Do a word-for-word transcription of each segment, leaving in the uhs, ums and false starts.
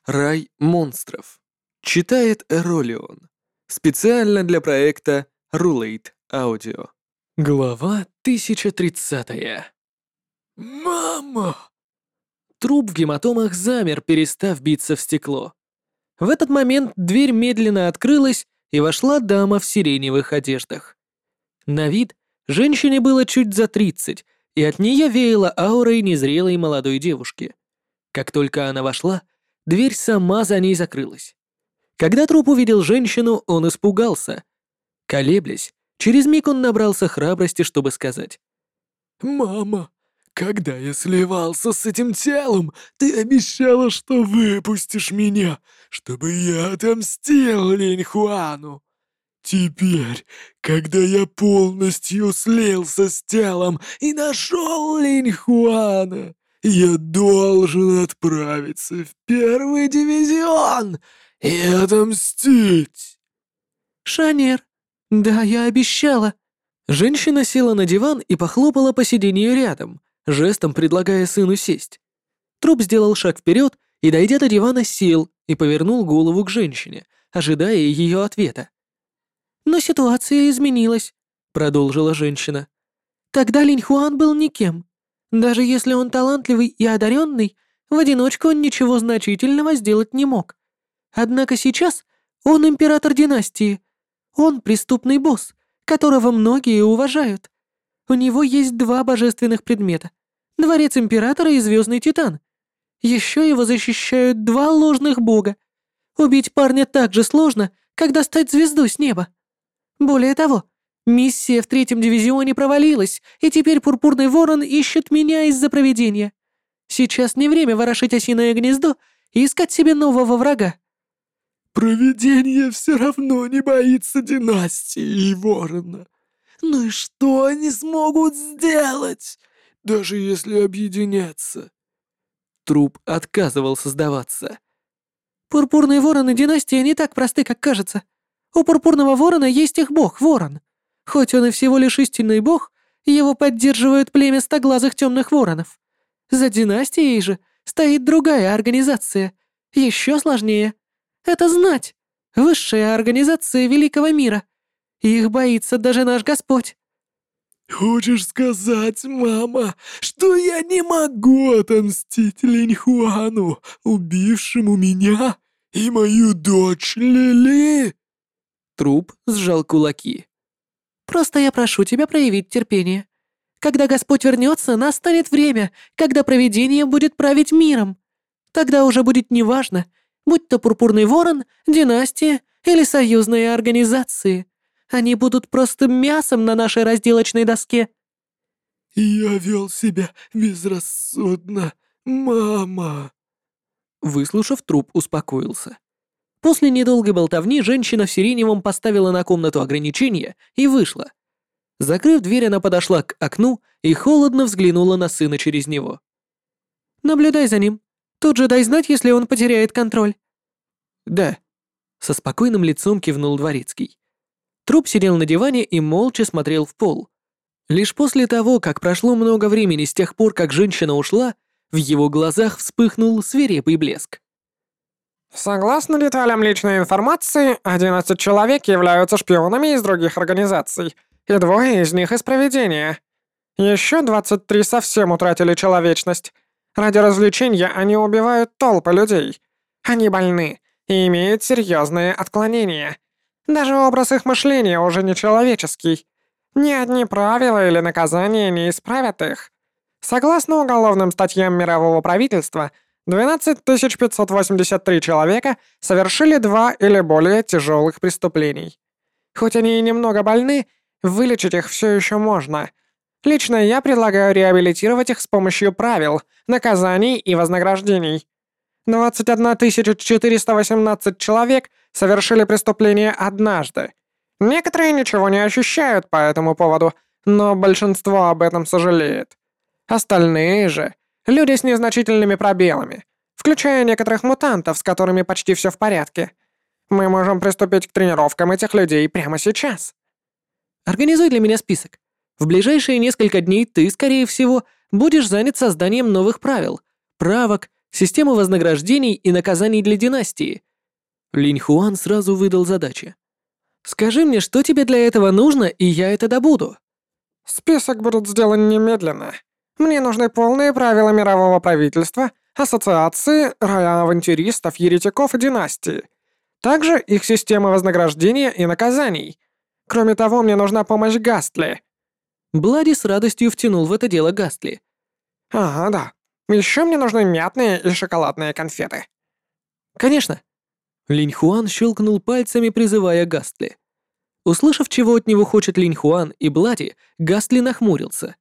Рай монстров. Читает Эролион. Специально для проекта Rulate Audio. Глава тысяча тридцатая. «Мама!» Труп в гематомах замер, перестав биться в стекло. В этот момент дверь медленно открылась, и вошла дама в сиреневых одеждах. На вид женщине было чуть за тридцать, и от нее веяло аурой незрелой молодой девушки. Как только она вошла, дверь сама за ней закрылась. Когда труп увидел женщину, он испугался. Колеблясь, через миг он набрался храбрости, чтобы сказать: «Мама, когда я сливался с этим телом, ты обещала, что выпустишь меня, чтобы я отомстил Линь Хуану. Теперь, когда я полностью слился с телом и нашел Линь Хуана, я должен отправиться в первый дивизион и отомстить». «Шанер, да, я обещала». Женщина села на диван и похлопала по сиденью рядом, жестом предлагая сыну сесть. Труп сделал шаг вперед и, дойдя до дивана, сел и повернул голову к женщине, ожидая ее ответа. «Но ситуация изменилась», — продолжила женщина. «Тогда Линь Хуан был никем. Даже если он талантливый и одаренный, в одиночку он ничего значительного сделать не мог. Однако сейчас он император династии. Он преступный босс, которого многие уважают. У него есть два божественных предмета — Дворец Императора и Звездный Титан. Еще его защищают два ложных бога. Убить парня так же сложно, как достать звезду с неба. Более того, миссия в третьем дивизионе провалилась, и теперь Пурпурный Ворон ищет меня из-за провидения. Сейчас не время ворошить осиное гнездо и искать себе нового врага». «Провидение все равно не боится династии и Ворона. Ну и что они смогут сделать, даже если объединятся?» Труп отказывался сдаваться. «Пурпурный Ворон и династия не так просты, как кажется. У Пурпурного Ворона есть их бог, Ворон. Хоть он и всего лишь истинный бог, его поддерживают племя стоглазых темных воронов. За династией же стоит другая организация, еще сложнее. Это знать, высшая организация великого мира. Их боится даже наш Господь». «Хочешь сказать, мама, что я не могу отомстить Линь Хуану, убившему меня и мою дочь Лили?» Труп сжал кулаки. «Просто я прошу тебя проявить терпение. Когда Господь вернется, настанет время, когда провидение будет править миром. Тогда уже будет неважно, будь то Пурпурный Ворон, династия или союзные организации. Они будут просто мясом на нашей разделочной доске». «Я вел себя безрассудно, мама». Выслушав, труп успокоился. После недолгой болтовни женщина в сиреневом поставила на комнату ограничения и вышла. Закрыв дверь, она подошла к окну и холодно взглянула на сына через него. «Наблюдай за ним. Тут же дай знать, если он потеряет контроль». «Да», — со спокойным лицом кивнул дворецкий. Труп сидел на диване и молча смотрел в пол. Лишь после того, как прошло много времени с тех пор, как женщина ушла, в его глазах вспыхнул свирепый блеск. Согласно деталям личной информации, одиннадцать человек являются шпионами из других организаций, и двое из них из провидения. Еще двадцать три совсем утратили человечность. Ради развлечения они убивают толпы людей. Они больны и имеют серьезные отклонения. Даже образ их мышления уже не человеческий. Ни одни правила или наказания не исправят их. Согласно уголовным статьям мирового правительства, двенадцать тысяч пятьсот восемьдесят три человека совершили два или более тяжелых преступлений. Хоть они и немного больны, вылечить их все еще можно. Лично я предлагаю реабилитировать их с помощью правил, наказаний и вознаграждений. двадцать одна тысяча четыреста восемнадцать человек совершили преступление однажды. Некоторые ничего не ощущают по этому поводу, но большинство об этом сожалеет. Остальные же — люди с незначительными пробелами, включая некоторых мутантов, с которыми почти все в порядке. Мы можем приступить к тренировкам этих людей прямо сейчас. «Организуй для меня список. В ближайшие несколько дней ты, скорее всего, будешь занят созданием новых правил, правок Система вознаграждений и наказаний для династии. Линь Хуан сразу выдал задачи. «Скажи мне, что тебе для этого нужно, и я это добуду». Список будет сделан немедленно. Мне нужны полные правила мирового правительства, ассоциации, рая авантюристов, еретиков и династии. Также их система вознаграждения и наказаний. Кроме того, мне нужна помощь Гастли. Блади с радостью втянул в это дело Гастли. Ага, да. Еще мне нужны мятные и шоколадные конфеты. Конечно. Линь Хуан щелкнул пальцами, призывая Гастли. Услышав, чего от него хочет Линь Хуан и Блади, Гастли нахмурился.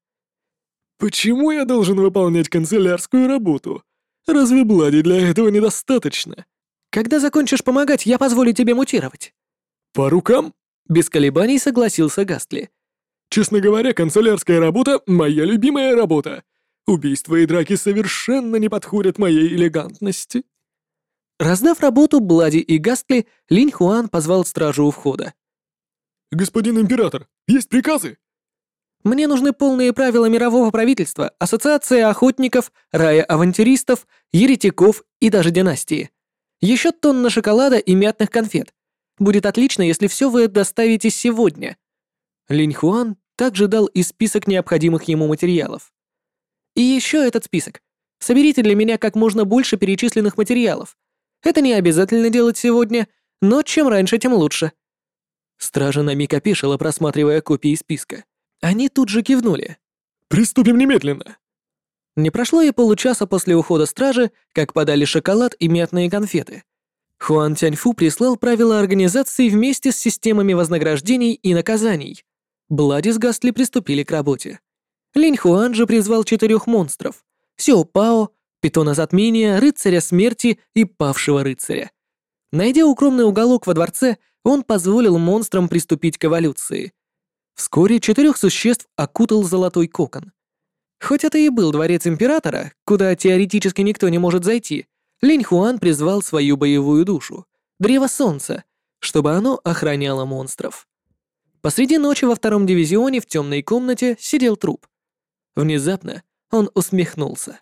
«Почему я должен выполнять канцелярскую работу? Разве Блади для этого недостаточно?» «Когда закончишь помогать, я позволю тебе мутировать». «По рукам?» Без колебаний согласился Гастли. «Честно говоря, канцелярская работа — моя любимая работа. Убийства и драки совершенно не подходят моей элегантности». Раздав работу Блади и Гастли, Линь Хуан позвал стражу у входа. «Господин император, есть приказы?» «Мне нужны полные правила мирового правительства, ассоциации охотников, рая авантюристов, еретиков и даже династии. Еще тонна шоколада и мятных конфет. Будет отлично, если все вы доставите сегодня». Линь Хуан также дал и список необходимых ему материалов. «И еще этот список. Соберите для меня как можно больше перечисленных материалов. Это не обязательно делать сегодня, но чем раньше, тем лучше». Стража на миг опешила, просматривая копии списка. Они тут же кивнули. «Приступим немедленно!» Не прошло и получаса после ухода стражи, как подали шоколад и мятные конфеты. Хуан Тяньфу прислал правила организации вместе с системами вознаграждений и наказаний. Блади с Гастли приступили к работе. Линь Хуан же призвал четырех монстров: Сяо Пао, Питона Затмения, Рыцаря Смерти и Павшего Рыцаря. Найдя укромный уголок во дворце, он позволил монстрам приступить к эволюции. Вскоре четырех существ окутал золотой кокон. Хоть это и был дворец императора, куда теоретически никто не может зайти, Линь Хуан призвал свою боевую душу — Древо Солнца, чтобы оно охраняло монстров. Посреди ночи во втором дивизионе в темной комнате сидел труп. Внезапно он усмехнулся.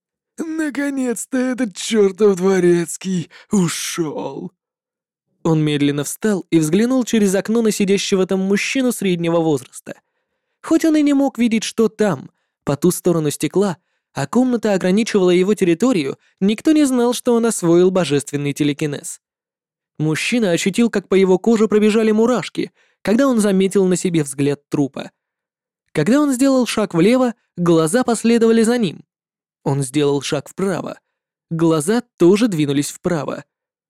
«Наконец-то этот чертов дворецкий ушел!» Он медленно встал и взглянул через окно на сидящего там мужчину среднего возраста. Хоть он и не мог видеть, что там, по ту сторону стекла, а комната ограничивала его территорию, никто не знал, что он освоил божественный телекинез. Мужчина ощутил, как по его коже пробежали мурашки, когда он заметил на себе взгляд трупа. Когда он сделал шаг влево, глаза последовали за ним. Он сделал шаг вправо. Глаза тоже двинулись вправо.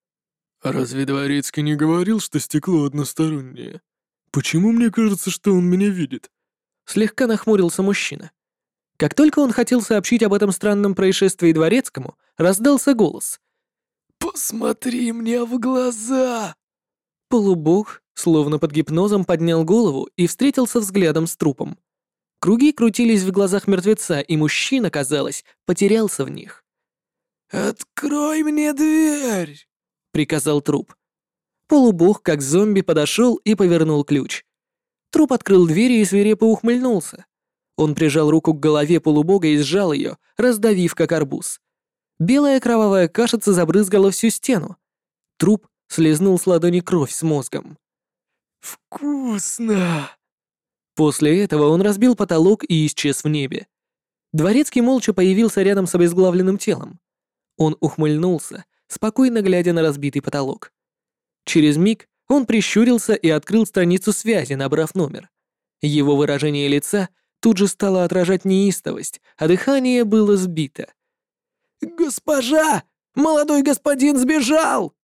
«Разве дворецкий не говорил, что стекло одностороннее? Почему мне кажется, что он меня видит?» Слегка нахмурился мужчина. Как только он хотел сообщить об этом странном происшествии дворецкому, раздался голос. «Посмотри мне в глаза!» Полубог, словно под гипнозом, поднял голову и встретился взглядом с трупом. Круги крутились в глазах мертвеца, и мужчина, казалось, потерялся в них. «Открой мне дверь!» — приказал труп. Полубог, как зомби, подошел и повернул ключ. Труп открыл дверь и свирепо ухмыльнулся. Он прижал руку к голове полубога и сжал ее, раздавив как арбуз. Белая кровавая кашица забрызгала всю стену. Труп слезнул с ладони кровь с мозгом. «Вкусно!» После этого он разбил потолок и исчез в небе. Дворецкий молча появился рядом с обезглавленным телом. Он ухмыльнулся, спокойно глядя на разбитый потолок. Через миг он прищурился и открыл страницу связи, набрав номер. Его выражение лица тут же стало отражать неистовость, а дыхание было сбито. «Госпожа! Молодой господин сбежал!»